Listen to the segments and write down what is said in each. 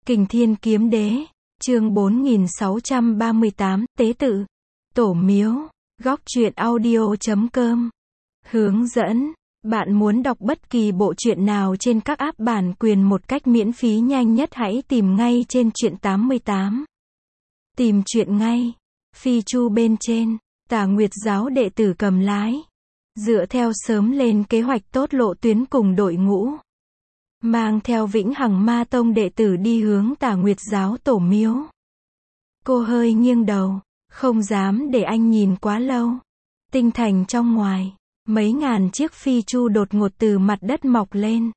Kình Thiên Kiếm Đế, chương 4638, Tế Tự, Tổ Miếu, Góc truyện audio.com. Hướng dẫn, bạn muốn đọc bất kỳ bộ truyện nào trên các app bản quyền một cách miễn phí nhanh nhất hãy tìm ngay trên truyện 88. Tìm truyện ngay. Phi Chu bên trên, Tà Nguyệt giáo đệ tử cầm lái. Dựa theo sớm lên kế hoạch tốt lộ tuyến cùng đội ngũ. Mang theo Vĩnh Hằng Ma Tông đệ tử đi hướng Tà Nguyệt giáo tổ miếu. Cô hơi nghiêng đầu, không dám để anh nhìn quá lâu. Tinh thành trong ngoài, mấy ngàn chiếc phi chu đột ngột từ mặt đất mọc lên.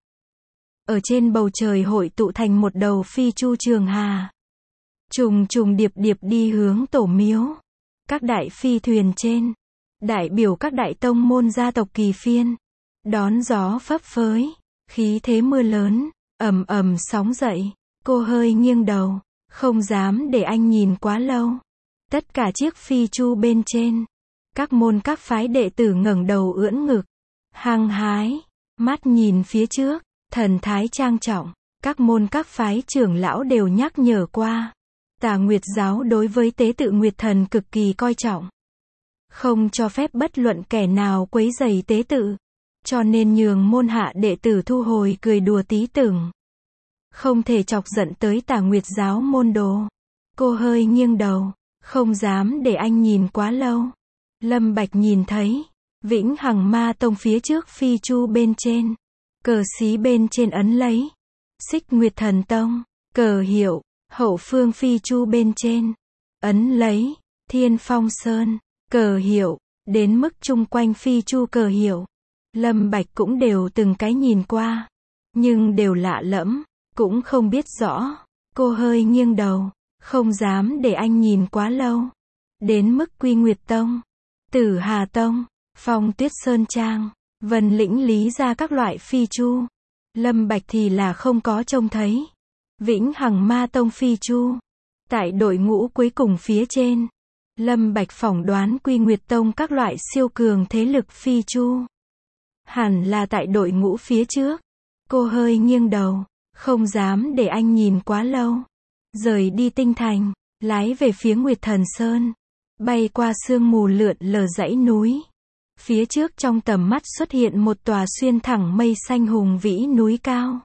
Ở trên bầu trời hội tụ thành một đầu phi chu trường hà. Trùng trùng điệp điệp đi hướng tổ miếu. Các đại phi thuyền trên, đại biểu các đại tông môn gia tộc kỳ phiên. Đón gió phấp phới, khí thế mưa lớn, ầm ầm sóng dậy. Cô hơi nghiêng đầu, không dám để anh nhìn quá lâu. Tất cả chiếc phi chu bên trên, các môn các phái đệ tử ngẩng đầu ưỡn ngực, hăng hái, mắt nhìn phía trước, thần thái trang trọng. Các môn các phái trưởng lão đều nhắc nhở qua. Tà Nguyệt giáo đối với tế tự Nguyệt thần cực kỳ coi trọng. Không cho phép bất luận kẻ nào quấy rầy tế tự. Cho nên nhường môn hạ đệ tử thu hồi cười đùa tí tưởng. Không thể chọc giận tới Tà Nguyệt giáo môn đồ. Cô hơi nghiêng đầu, không dám để anh nhìn quá lâu. Lâm Bạch nhìn thấy, Vĩnh Hằng Ma Tông phía trước phi chu bên trên. Cờ xí bên trên ấn lấy. Xích Nguyệt Thần Tông, cờ hiệu, hậu phương phi chu bên trên. Ấn lấy, Thiên Phong Sơn, cờ hiệu, đến mức chung quanh phi chu cờ hiệu. Lâm Bạch cũng đều từng cái nhìn qua. Nhưng đều lạ lẫm, cũng không biết rõ. Cô hơi nghiêng đầu, không dám để anh nhìn quá lâu. Đến mức Quy Nguyệt Tông, Tử Hà Tông, Phong Tuyết Sơn Trang, Vân Lĩnh Lý ra các loại phi chu. Lâm Bạch thì là không có trông thấy. Vĩnh Hằng Ma Tông phi chu. Tại đội ngũ cuối cùng phía trên, Lâm Bạch phỏng đoán Quy Nguyệt Tông các loại siêu cường thế lực phi chu. Hẳn là tại đội ngũ phía trước. Cô hơi nghiêng đầu, không dám để anh nhìn quá lâu. Rời đi tinh thành, lái về phía Nguyệt Thần Sơn. Bay qua sương mù lượn lờ dãy núi. Phía trước trong tầm mắt xuất hiện một tòa xuyên thẳng mây xanh hùng vĩ núi cao.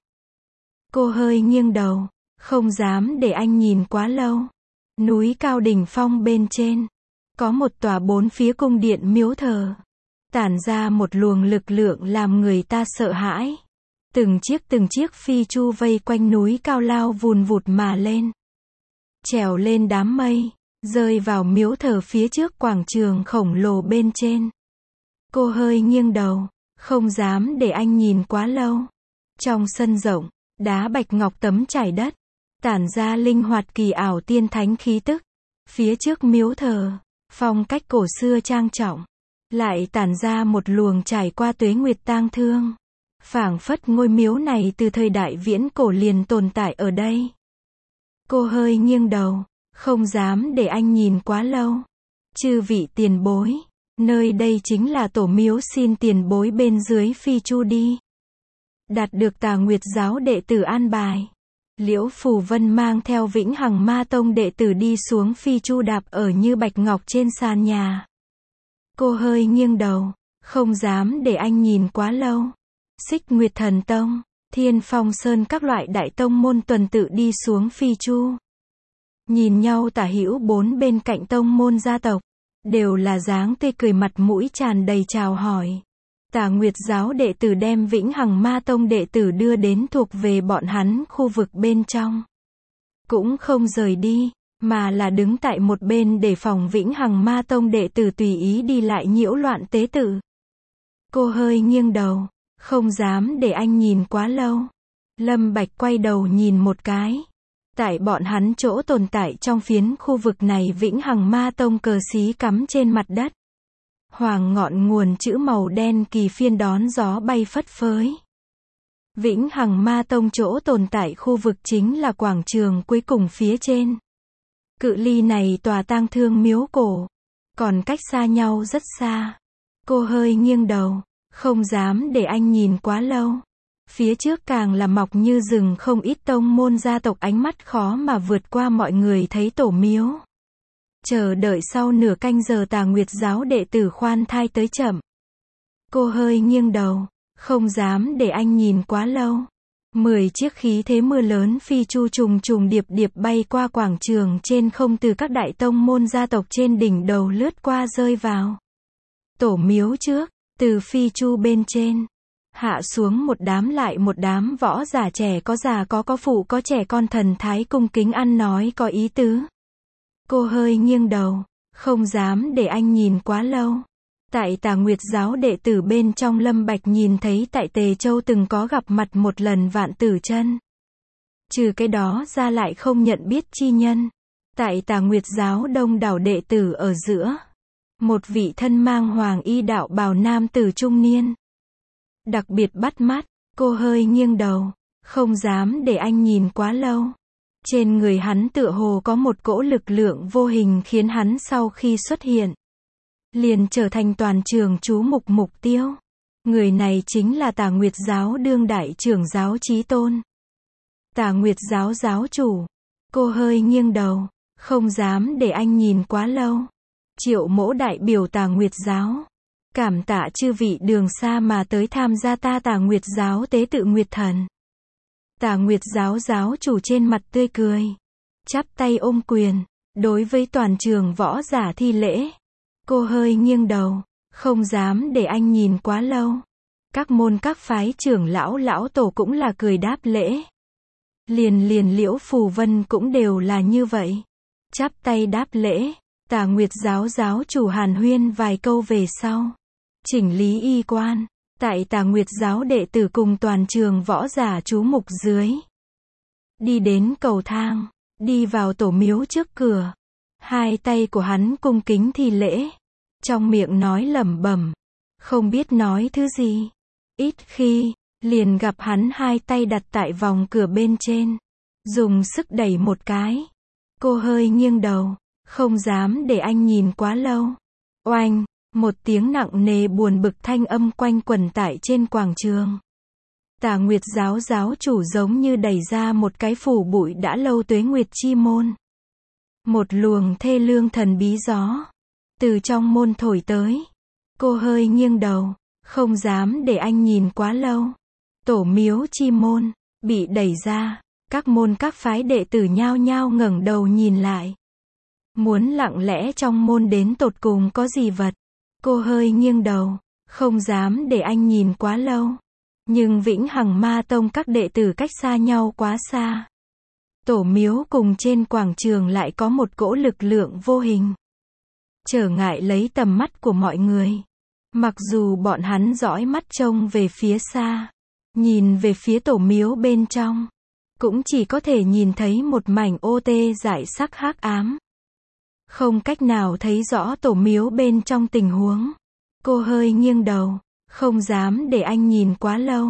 Cô hơi nghiêng đầu, không dám để anh nhìn quá lâu. Núi cao đỉnh phong bên trên, có một tòa bốn phía cung điện miếu thờ. Tản ra một luồng lực lượng làm người ta sợ hãi. Từng chiếc phi chu vây quanh núi cao lao vùn vụt mà lên. Trèo lên đám mây, rơi vào miếu thờ phía trước quảng trường khổng lồ bên trên. Cô hơi nghiêng đầu, không dám để anh nhìn quá lâu. Trong sân rộng, đá bạch ngọc tấm trải đất, tản ra linh hoạt kỳ ảo tiên thánh khí tức. Phía trước miếu thờ, phong cách cổ xưa trang trọng, lại tản ra một luồng trải qua tuế nguyệt tang thương. Phảng phất ngôi miếu này từ thời đại viễn cổ liền tồn tại ở đây. Cô hơi nghiêng đầu, không dám để anh nhìn quá lâu. Chư vị tiền bối, nơi đây chính là tổ miếu, xin tiền bối bên dưới phi chu đi. Đạt được Tà Nguyệt giáo đệ tử an bài. Liễu Phù Vân mang theo Vĩnh Hằng Ma Tông đệ tử đi xuống phi chu đạp ở như bạch ngọc trên sàn nhà. Cô hơi nghiêng đầu, không dám để anh nhìn quá lâu. Xích Nguyệt Thần Tông, Thiên Phong Sơn các loại đại tông môn tuần tự đi xuống phi chu. Nhìn nhau tả hữu bốn bên cạnh tông môn gia tộc, đều là dáng tươi cười mặt mũi tràn đầy chào hỏi. Tà Nguyệt giáo đệ tử đem Vĩnh Hằng Ma Tông đệ tử đưa đến thuộc về bọn hắn khu vực bên trong. Cũng không rời đi, mà là đứng tại một bên để phòng Vĩnh Hằng Ma Tông đệ tử tùy ý đi lại nhiễu loạn tế tự. Cô hơi nghiêng đầu, không dám để anh nhìn quá lâu. Lâm Bạch quay đầu nhìn một cái. Tại bọn hắn chỗ tồn tại trong phiến khu vực này, Vĩnh Hằng Ma Tông cờ xí cắm trên mặt đất. Hoàng ngọn nguồn chữ màu đen kỳ phiên đón gió bay phất phới. Vĩnh Hằng Ma Tông chỗ tồn tại khu vực chính là quảng trường cuối cùng phía trên. Cự ly này tòa tang thương miếu cổ, còn cách xa nhau rất xa. Cô hơi nghiêng đầu, không dám để anh nhìn quá lâu. Phía trước càng là mọc như rừng không ít tông môn gia tộc ánh mắt khó mà vượt qua mọi người thấy tổ miếu. Chờ đợi sau nửa canh giờ Tà Nguyệt giáo đệ tử khoan thai tới chậm. Cô hơi nghiêng đầu, không dám để anh nhìn quá lâu. 10 chiếc khí thế mưa lớn phi chu trùng trùng điệp điệp bay qua quảng trường trên không từ các đại tông môn gia tộc trên đỉnh đầu lướt qua rơi vào tổ miếu trước, từ phi chu bên trên hạ xuống một đám lại một đám võ giả trẻ có già có phụ có trẻ con thần thái cung kính ăn nói có ý tứ. Cô hơi nghiêng đầu, không dám để anh nhìn quá lâu. Tại Tà Nguyệt giáo đệ tử bên trong Lâm Bạch nhìn thấy tại Tề Châu từng có gặp mặt một lần Vạn Tử Chân. Trừ cái đó ra lại không nhận biết chi nhân. Tại Tà Nguyệt giáo đông đảo đệ tử ở giữa. Một vị thân mang hoàng y đạo bào nam tử trung niên. Đặc biệt bắt mắt, cô hơi nghiêng đầu, không dám để anh nhìn quá lâu. Trên người hắn tựa hồ có một cỗ lực lượng vô hình khiến hắn sau khi xuất hiện liền trở thành toàn trường chú mục tiêu. Người này chính là Tà Nguyệt giáo đương đại trưởng giáo Chí Tôn. Tà Nguyệt giáo giáo chủ. Cô hơi nghiêng đầu, không dám để anh nhìn quá lâu. Triệu Mỗ đại biểu Tà Nguyệt giáo. Cảm tạ chư vị đường xa mà tới tham gia ta Tà Nguyệt giáo tế tự Nguyệt Thần. Tà Nguyệt giáo giáo chủ trên mặt tươi cười. Chắp tay ôm quyền, đối với toàn trường võ giả thi lễ. Cô hơi nghiêng đầu, không dám để anh nhìn quá lâu. Các môn các phái trưởng lão tổ cũng là cười đáp lễ. Liền Liễu Phù Vân cũng đều là như vậy. Chắp tay đáp lễ, Tà Nguyệt giáo giáo chủ hàn huyên vài câu về sau. Chỉnh lý y quan, tại Tà Nguyệt giáo đệ tử cùng toàn trường võ giả chú mục dưới. Đi đến cầu thang, đi vào tổ miếu trước cửa. Hai tay của hắn cung kính thi lễ. Trong miệng nói lẩm bẩm, không biết nói thứ gì. Ít khi, liền gặp hắn hai tay đặt tại vòng cửa bên trên. Dùng sức đẩy một cái. Cô hơi nghiêng đầu, không dám để anh nhìn quá lâu. Oanh, một tiếng nặng nề buồn bực thanh âm quanh quẩn tại trên quảng trường. Tà Nguyệt giáo giáo chủ giống như đẩy ra một cái phủ bụi đã lâu tuế nguyệt chi môn. Một luồng thê lương thần bí gió từ trong môn thổi tới. Cô hơi nghiêng đầu, không dám để anh nhìn quá lâu. Tổ miếu chi môn bị đẩy ra, các môn các phái đệ tử nhao nhao ngẩng đầu nhìn lại. Muốn lặng lẽ trong môn đến tột cùng có gì vật. Cô hơi nghiêng đầu, không dám để anh nhìn quá lâu. Nhưng Vĩnh Hằng Ma Tông các đệ tử cách xa nhau quá xa. Tổ miếu cùng trên quảng trường lại có một cỗ lực lượng vô hình. Trở ngại lấy tầm mắt của mọi người. Mặc dù bọn hắn dõi mắt trông về phía xa, nhìn về phía tổ miếu bên trong, cũng chỉ có thể nhìn thấy một mảnh ô tê rải sắc hắc ám. Không cách nào thấy rõ tổ miếu bên trong tình huống. Cô hơi nghiêng đầu, không dám để anh nhìn quá lâu.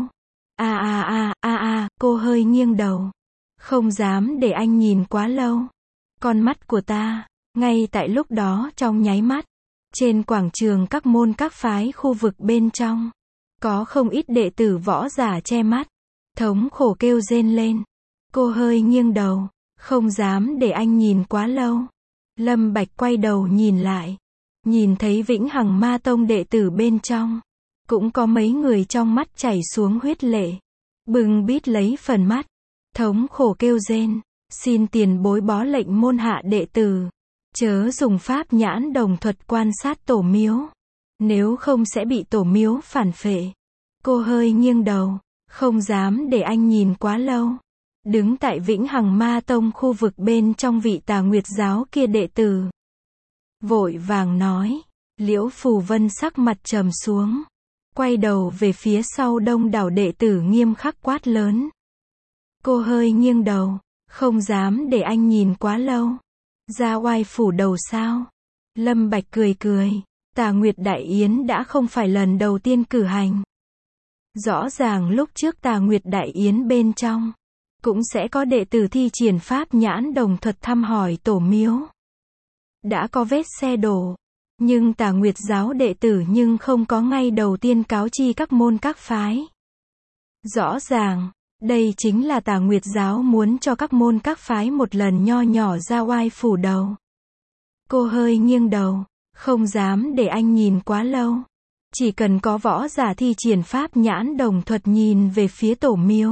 Cô hơi nghiêng đầu, không dám để anh nhìn quá lâu. Con mắt của ta, ngay tại lúc đó trong nháy mắt, trên quảng trường các môn các phái khu vực bên trong, có không ít đệ tử võ giả che mắt, thống khổ kêu rên lên. Cô hơi nghiêng đầu, không dám để anh nhìn quá lâu. Lâm Bạch quay đầu nhìn lại, nhìn thấy Vĩnh Hằng Ma Tông đệ tử bên trong, cũng có mấy người trong mắt chảy xuống huyết lệ, bừng bít lấy phần mắt, thống khổ kêu rên, xin tiền bối bó lệnh môn hạ đệ tử, chớ dùng pháp nhãn đồng thuật quan sát tổ miếu, nếu không sẽ bị tổ miếu phản phệ. Cô hơi nghiêng đầu, không dám để anh nhìn quá lâu. Đứng tại Vĩnh Hằng Ma Tông khu vực bên trong vị Tà Nguyệt giáo kia đệ tử vội vàng nói. Liễu Phù Vân sắc mặt trầm xuống, quay đầu về phía sau đông đảo đệ tử nghiêm khắc quát lớn. Cô hơi nghiêng đầu, không dám để anh nhìn quá lâu. Ra oai phủ đầu sao? Lâm Bạch cười. Tà Nguyệt Đại Yến đã không phải lần đầu tiên cử hành. Rõ ràng lúc trước Tà Nguyệt Đại Yến bên trong cũng sẽ có đệ tử thi triển pháp nhãn đồng thuật thăm hỏi tổ miếu. Đã có vết xe đổ, nhưng Tà Nguyệt giáo đệ tử nhưng không có ngay đầu tiên cáo chi các môn các phái. Rõ ràng, đây chính là Tà Nguyệt giáo muốn cho các môn các phái một lần nho nhỏ ra oai phủ đầu. Cô hơi nghiêng đầu, không dám để anh nhìn quá lâu. Chỉ cần có võ giả thi triển pháp nhãn đồng thuật nhìn về phía tổ miếu,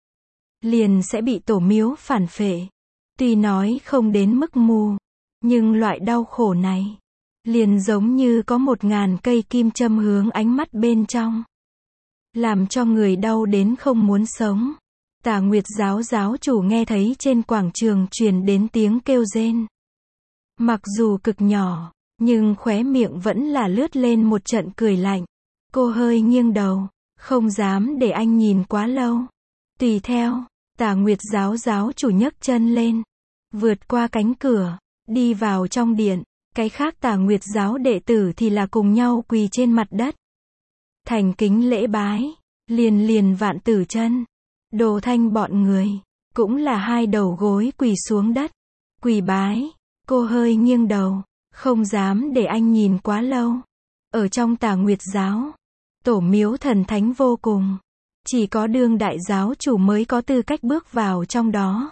liền sẽ bị tổ miếu phản phệ. Tuy nói không đến mức mù, nhưng loại đau khổ này, liền giống như có 1000 cây kim châm hướng ánh mắt bên trong. Làm cho người đau đến không muốn sống. Tà Nguyệt giáo giáo chủ nghe thấy trên quảng trường truyền đến tiếng kêu rên. Mặc dù cực nhỏ, nhưng khóe miệng vẫn là lướt lên một trận cười lạnh. Cô hơi nghiêng đầu, không dám để anh nhìn quá lâu. Tùy theo, Tà Nguyệt giáo giáo chủ nhấc chân lên, vượt qua cánh cửa, đi vào trong điện. Cái khác Tà Nguyệt giáo đệ tử thì là cùng nhau quỳ trên mặt đất, thành kính lễ bái, liền vạn tử chân. Đồ Thanh bọn người, cũng là hai đầu gối quỳ xuống đất, quỳ bái. Cô hơi nghiêng đầu, không dám để anh nhìn quá lâu. Ở trong Tà Nguyệt giáo, tổ miếu thần thánh vô cùng. Chỉ có đương đại giáo chủ mới có tư cách bước vào trong đó.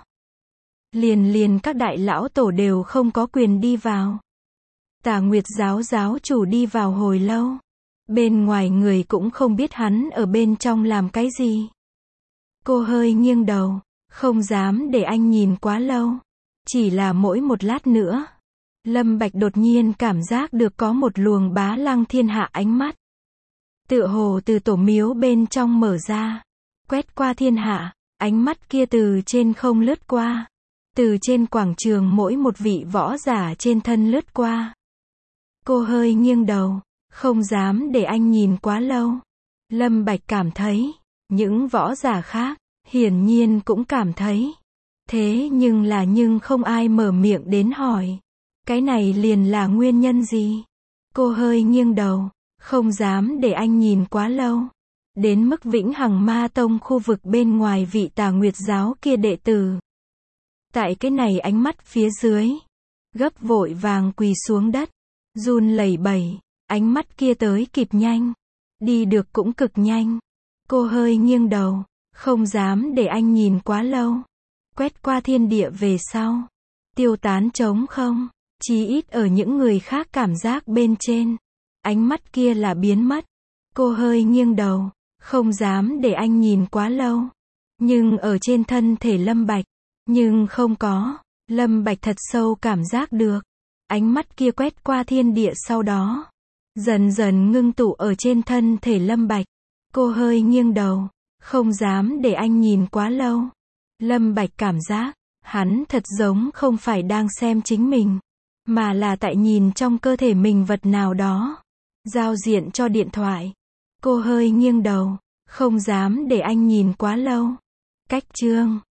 Liền các đại lão tổ đều không có quyền đi vào. Tà Nguyệt giáo giáo chủ đi vào hồi lâu. Bên ngoài người cũng không biết hắn ở bên trong làm cái gì. Cô hơi nghiêng đầu, không dám để anh nhìn quá lâu. Chỉ là mỗi một lát nữa, Lâm Bạch đột nhiên cảm giác được có một luồng bá lăng thiên hạ ánh mắt. Tựa hồ từ tổ miếu bên trong mở ra, quét qua thiên hạ, ánh mắt kia từ trên không lướt qua. Từ trên quảng trường mỗi một vị võ giả trên thân lướt qua. Cô hơi nghiêng đầu, không dám để anh nhìn quá lâu. Lâm Bạch cảm thấy, những võ giả khác, hiển nhiên cũng cảm thấy. Thế nhưng không ai mở miệng đến hỏi. Cái này liền là nguyên nhân gì? Cô hơi nghiêng đầu, không dám để anh nhìn quá lâu. Đến mức Vĩnh Hằng Ma Tông khu vực bên ngoài vị Tà Nguyệt giáo kia đệ tử. Tại cái này ánh mắt phía dưới, gấp vội vàng quỳ xuống đất, run lẩy bẩy, ánh mắt kia tới kịp nhanh, đi được cũng cực nhanh. Cô hơi nghiêng đầu, không dám để anh nhìn quá lâu. Quét qua thiên địa về sau, tiêu tán trống không, chí ít ở những người khác cảm giác bên trên. Ánh mắt kia là biến mất. Cô hơi nghiêng đầu, không dám để anh nhìn quá lâu. Nhưng ở trên thân thể Lâm Bạch, nhưng không có. Lâm Bạch thật sâu cảm giác được. Ánh mắt kia quét qua thiên địa sau đó, dần dần ngưng tụ ở trên thân thể Lâm Bạch. Cô hơi nghiêng đầu, không dám để anh nhìn quá lâu. Lâm Bạch cảm giác, hắn thật giống không phải đang xem chính mình, mà là tại nhìn trong cơ thể mình vật nào đó. Giao diện cho điện thoại. Cô hơi nghiêng đầu, không dám để anh nhìn quá lâu. Cách chương